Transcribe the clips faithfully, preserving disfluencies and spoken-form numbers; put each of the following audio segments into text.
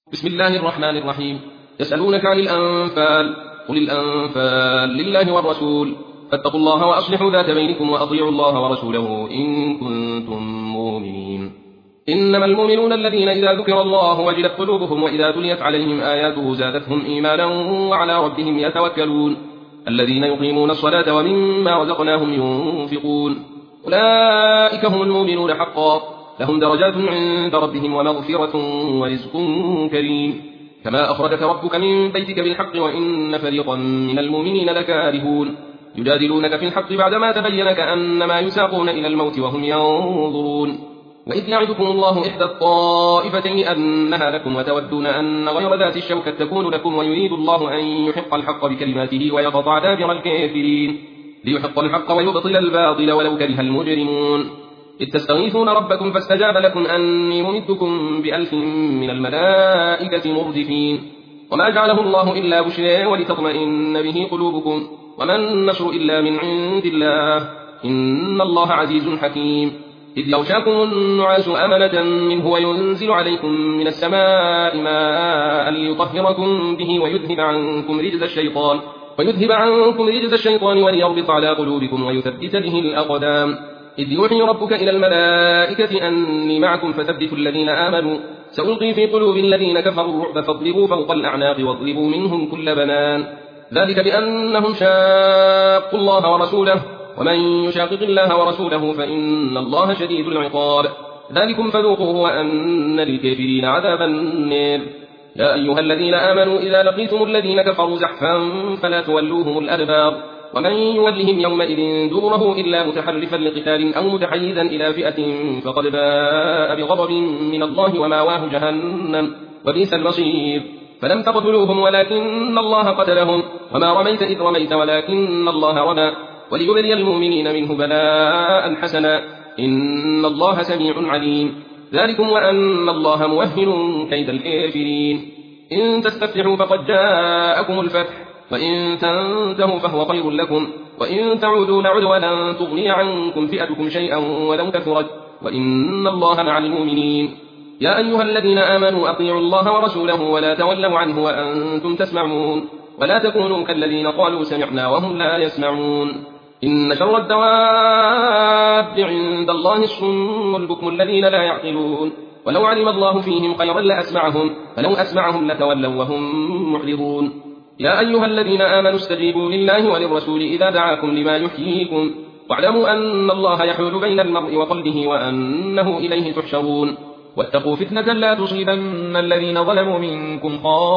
بسم الله الرحمن الرحيم. يسألونك عن الأنفال، قل الأنفال لله والرسول، فاتقوا الله وأصلحوا ذات بينكم وأطيعوا الله ورسوله إن كنتم مؤمنين. إنما المؤمنون الذين إذا ذكر الله وجلت قلوبهم وإذا تليت عليهم آياته زادتهم إيمانا وعلى ربهم يتوكلون، الذين يقيمون الصلاة ومما رزقناهم ينفقون، أولئك هم المؤمنون حقا، لهم درجات عند ربهم ومغفرة ورزق كريم. كما أخرجك ربك من بيتك بالحق وإن فريقا من المؤمنين لكارهون، يجادلونك في الحق بعدما تبين كأنما يساقون إلى الموت وهم ينظرون. وإذ يعدكم الله إحدى الطائفتين أنها لكم وتودون أن غير ذات الشوكة تكون لكم، ويريد الله أن يحق الحق بكلماته ويقطع دابر الكافرين، ليحق الحق ويبطل الباطل ولو كره المجرمون. إذ تستغيثون ربكم فاستجاب لكم أني ممدكم بألف من الملائكة مردفين، وما جعله الله إلا بشرى ولتطمئن به قلوبكم، وما النصر إلا من عند الله، إن الله عزيز حكيم. إذ يغشاكم النعاس أمنة منه وينزل عليكم من السماء ماء ليطهركم به ويذهب عنكم رجز الشيطان ويذهب عنكم رجز الشيطان وليربط على قلوبكم ويثبت به الأقدام. إذ يوحي ربك إلى الملائكة أني معكم فثبتوا الذين آمنوا، سألقي في قلوب الذين كفروا الرعب فاضربوا فوق الأعناق واضربوا منهم كل بنان، ذلك بأنهم شاقوا الله ورسوله، ومن يشاقق الله ورسوله فإن الله شديد العقاب. ذلكم فذوقوه وأن للكافرين عذاب النار. يا أيها الذين آمنوا إذا لقيتم الذين كفروا زحفا فلا تولوهم الأدبار، ومن يولهم يومئذ دبره إلا متحرفا لقتال أو متحيزا إلى فئة فقد باء بغضب من الله وماواه جهنم وبئس المصير. فلم تقتلوهم ولكن الله قتلهم، وما رميت إذ رميت ولكن الله رمى، وليبلي المؤمنين منه بلاء حسنا، إن الله سميع عليم. ذلكم وأن الله موهن كيد الكافرين. إن تستفتحوا فقد جاءكم الفتح، وإن تنتهوا فهو خير لكم، وإن تعودوا نعد ولن تغني عنكم فئتكم شيئا ولو كثرت، وإن الله مع المؤمنين. يا أيها الذين آمنوا أطيعوا الله ورسوله ولا تولوا عنه وأنتم تسمعون، ولا تكونوا كالذين قالوا سمعنا وهم لا يسمعون. إن شر الدواب عند الله الصم البكم الذين لا يعقلون، ولو علم الله فيهم خيرا لأسمعهم، فلو أسمعهم لتولوا وهم معرضون. يا أيها الذين آمنوا استجيبوا لله وللرسول إذا دعاكم لما يحييكم، واعلموا أن الله يحول بين المرء وقلبه وأنه إليه تحشرون. واتقوا فتنة لا تصيبن الذين ظلموا منكم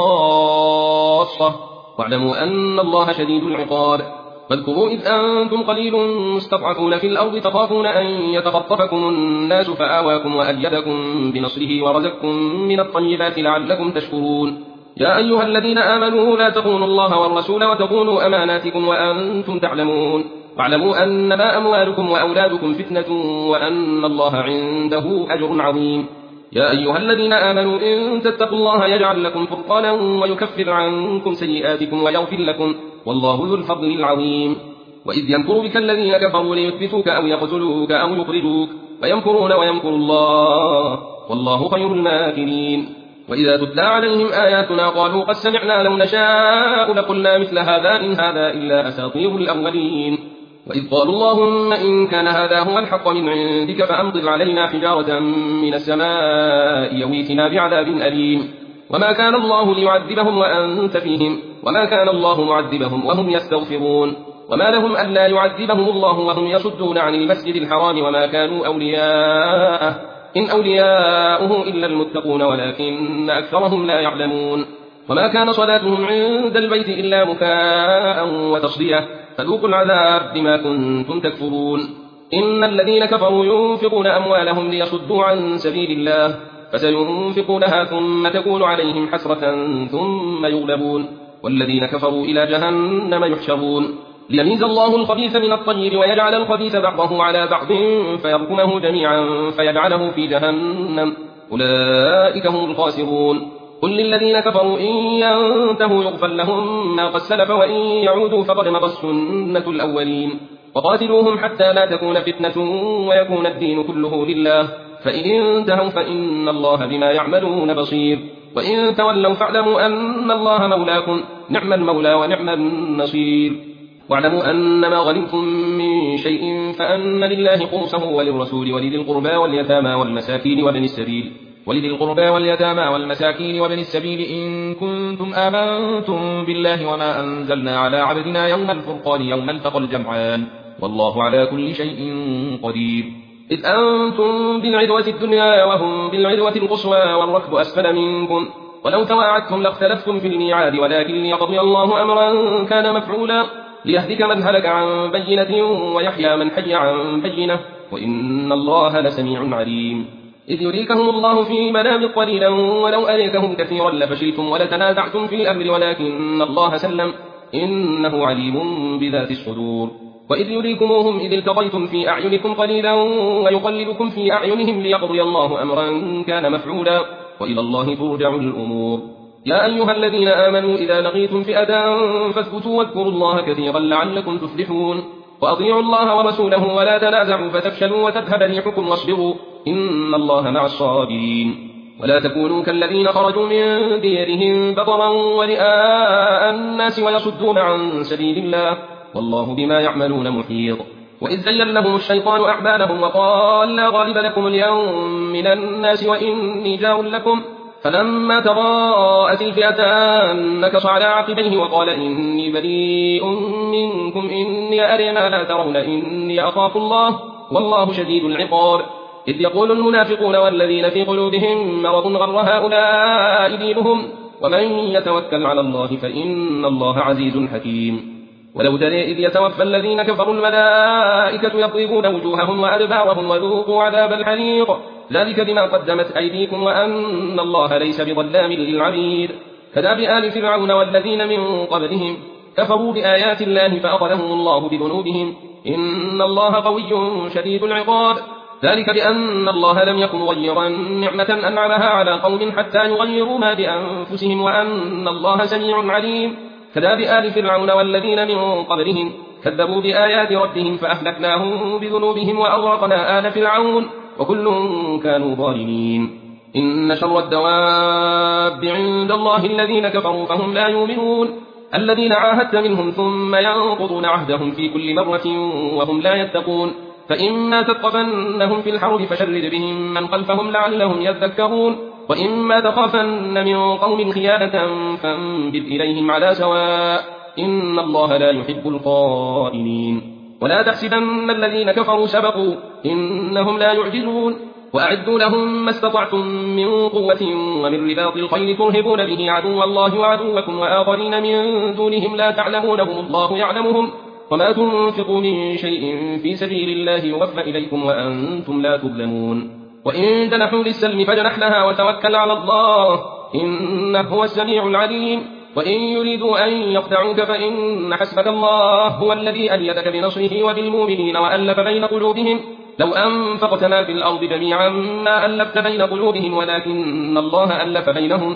خاصة، واعلموا أن الله شديد العقاب. فاذكروا إذ أنتم قليل مستضعفون في الأرض تخافون أن يتخطفكم الناس فآواكم وأيدكم بنصره ورزقكم من الطيبات لعلكم تشكرون. يا أيها الذين آمنوا لا تخونوا الله والرسول وتخونوا أماناتكم وأنتم تعلمون، واعلموا أنما أموالكم وأولادكم فتنة وأن الله عنده أجر عظيم. يا أيها الذين آمنوا إن تتقوا الله يجعل لكم فرقانا ويكفر عنكم سيئاتكم ويغفر لكم، والله ذو الفضل العظيم. وإذ يمكر بك الذين كفروا ليثبتوك أو يقتلوك أو يخرجوك، ويمكرون ويمكر الله والله خير الماكرين. وإذا تتلى عليهم آياتنا قالوا قد سمعنا لو نشاء لقلنا مثل هذا إن هذا إلا أساطير الأولين. وإذ قالوا اللهم إن كان هذا هو الحق من عندك فأمطر علينا حجارة من السماء يويتنا بعذاب أليم. وما كان الله ليعذبهم وأنت فيهم، وما كان الله معذبهم وهم يستغفرون. وما لهم ألا يعذبهم الله وهم يصدون عن المسجد الحرام وما كانوا أولياءه، إن أولياؤه إلا المتقون ولكن أكثرهم لا يعلمون. وما كان صلاتهم عند البيت إلا مكاء وتصدية، فذوقوا العذاب بما كنتم تكفرون. إن الذين كفروا ينفقون أموالهم ليصدوا عن سبيل الله فسينفقونها ثم تكون عليهم حسرة ثم يغلبون، والذين كفروا إلى جهنم يحشرون. ليميز الله الخبيث من الطيب ويجعل الخبيث بعضه على بعض فيركمه جميعا فيجعله في جهنم، أولئك هم الخاسرون. قل للذين كفروا إن ينتهوا يغفر لهم ما قد سلف وإن يعودوا فقد مضت سنة الأولين. وقاتلوهم حتى لا تكون فتنة ويكون الدين كله لله، فإن انتهوا فإن الله بما يعملون بصير. وإن تولوا فاعلموا أن الله مولاكم نعم المولى ونعم النصير واعلموا أن ما غنمتم من شيء فأن لله خمسه وللرسول ولذي القربى واليتامى والمساكين وابن السبيل ولذي القربى واليتامى والمساكين وابن السبيل إن كنتم آمنتم بالله وما أنزلنا على عبدنا يوم الفرقان يوم التقى الجمعان والله على كل شيء قدير إذ أنتم بالعدوة الدنيا وهم بالعدوة القصوى والركب أسفل منكم ولو تواعدتم لاختلفتم في الميعاد ولكن ليقضي الله أمرا كان مفعولا ليهلك من هلك عن بينة ويحيى من حي عن بينة وإن الله لسميع عليم إذ يريكهم الله في منام قليلا ولو أريكهم كثيرا لفشلتم ولتنازعتم في الأمر ولكن الله سلم إنه عليم بذات الصدور وإذ يريكموهم إذ التقيتم في أعينكم قليلا ويقللكم في أعينهم ليقضي الله أمرا كان مفعولا وإلى الله ترجع الأمور يا أيها الذين آمنوا إذا لقيتم فئة فاثبتوا واذكروا الله كثيرا لعلكم تفلحون وأطيعوا الله ورسوله ولا تنازعوا فتفشلوا وتذهب ريحكم واصبروا إن الله مع الصابرين ولا تكونوا كالذين خرجوا من ديرهم بطرا ورئاء الناس ويصدون عن سبيل الله والله بما يعملون محيط وإذ زين لهم الشيطان أعمالهم وقال لا غالب لكم اليوم من الناس وإني جار لكم فلما تراءت الفئتان نكص على عقبيه وقال إني بريء منكم إني أرى ما لا ترون إني أخاف الله والله شديد العقاب إذ يقول المنافقون والذين في قلوبهم مرض غر هؤلاء دينهم ومن يتوكل على الله فإن الله عزيز حكيم ولو ترى إذ يتوفى الذين كفروا الملائكة يضربون وجوههم وأدبارهم وذوقوا عذاب الحريق ذلك بما قدمت أيديكم وأن الله ليس بظلام للعبيد كداب آل فرعون والذين من قبلهم كفروا بآيات الله فأخذهم الله بذنوبهم إن الله قوي شديد العقاب ذلك بأن الله لم يكن مغيرا نعمة أنعمها على قوم حتى يغيروا ما بأنفسهم وأن الله سميع عليم كداب آل فرعون والذين من قبلهم كذبوا بآيات ربهم فأهلكناهم بذنوبهم وأغرقنا آل فرعون وكل كانوا ظالمين إن شر الدواب عند الله الذين كفروا فهم لا يؤمنون الذين عاهدت منهم ثم ينقضون عهدهم في كل مرة وهم لا يتقون فإما تثقفنهم في الحرب فشرد بهم من خلفهم لعلهم يذكرون وإما تخافن من قوم خيانة فانبذ إليهم على سواء إن الله لا يحب الخائنين ولا تحسبن الذين كفروا سبقوا إنهم لا يعجزون وأعدوا لهم ما استطعتم من قوة ومن رباط الخيل ترهبون به عدو الله وعدوكم وآخرين من دونهم لا تعلمونهم الله يعلمهم وما تنفقوا من شيء في سبيل الله يوفى إليكم وأنتم لا تظلمون وإن جنحوا للسلم فجنح لها وتوكل على الله إنه هو السميع العليم وإن يريدوا أن يخدعوك فإن حسبك الله هو الذي أيدك بنصره وبالمؤمنين وألف بين قلوبهم لو أنفقت ما في الأرض جميعا ما ألفت بين قلوبهم ولكن الله ألف بينهم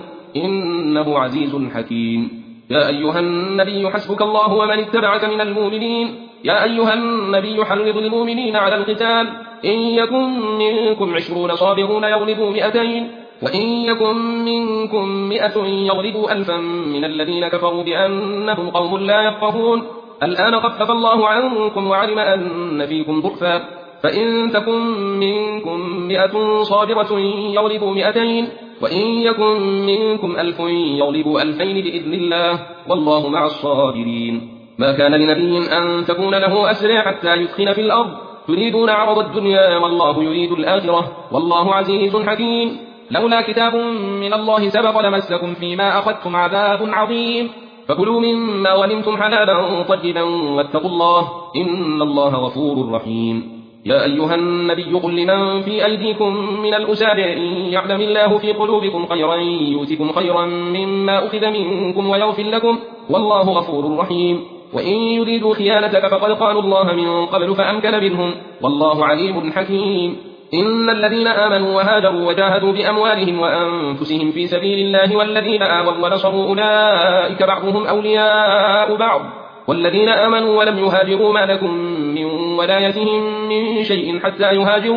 إنه عزيز حكيم يا أيها النبي حسبك الله ومن اتبعك من المؤمنين يا أيها النبي حرض المؤمنين على القتال إن يكن منكم عشرون صابرون يغلبوا مئتين وإن يكن منكم مئة يغلبوا ألفا من الذين كفروا بأنهم قوم لا يفقهون الآن خفف الله عنكم وعلم أن فيكم ضعفا فإن تكن منكم مئة صابرة يغلبوا مئتين وإن يكن منكم ألف يغلبوا ألفين بإذن الله والله مع الصابرين ما كان لنبي أن تكون له أسرى حتى يدخن في الأرض تريدون عرض الدنيا والله يريد الآخرة والله عزيز حكيم لولا كتاب من الله سبق لمسكم فيما أخذتم عذاب عظيم فكلوا مما غنمتم حلالا طيبا واتقوا الله إن الله غفور رحيم يا أيها النبي قل لمن في أيديكم من الأسار إن يعلم الله في قلوبكم خيرا يؤتكم خيرا مما أخذ منكم ويغفر لكم والله غفور رحيم وإن يريدوا خيانتك فقد قالوا الله من قبل فأمكن منهم والله عليم حكيم إن الذين آمنوا وهاجروا وجاهدوا بأموالهم وأنفسهم في سبيل الله والذين آووا ونصروا أولئك بعضهم أولياء بعض والذين آمنوا ولم يهاجروا ما لكم من ولايتهم من شيء حتى يهاجروا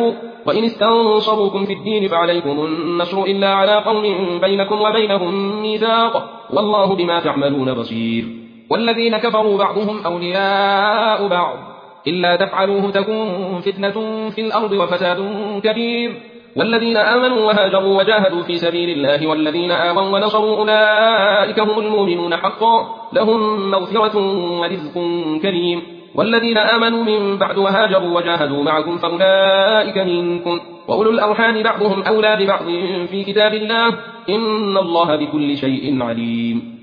وإن استنصروكم في الدين فعليكم النصر إلا على قوم بينكم وبينهم ميثاق والله بما تعملون بصير والذين كفروا بعضهم أولياء بعض إلا تفعلوه تكون فتنة في الأرض وفساد كبير والذين آمنوا وهاجروا وجاهدوا في سبيل الله والذين آووا ونصروا أولئك هم المؤمنون حقا لهم مغفرة ورزق كريم والذين آمنوا من بعد وهاجروا وجاهدوا معكم فأولئك منكم وأولو الأرحام بعضهم أولى ببعض في كتاب الله إن الله بكل شيء عليم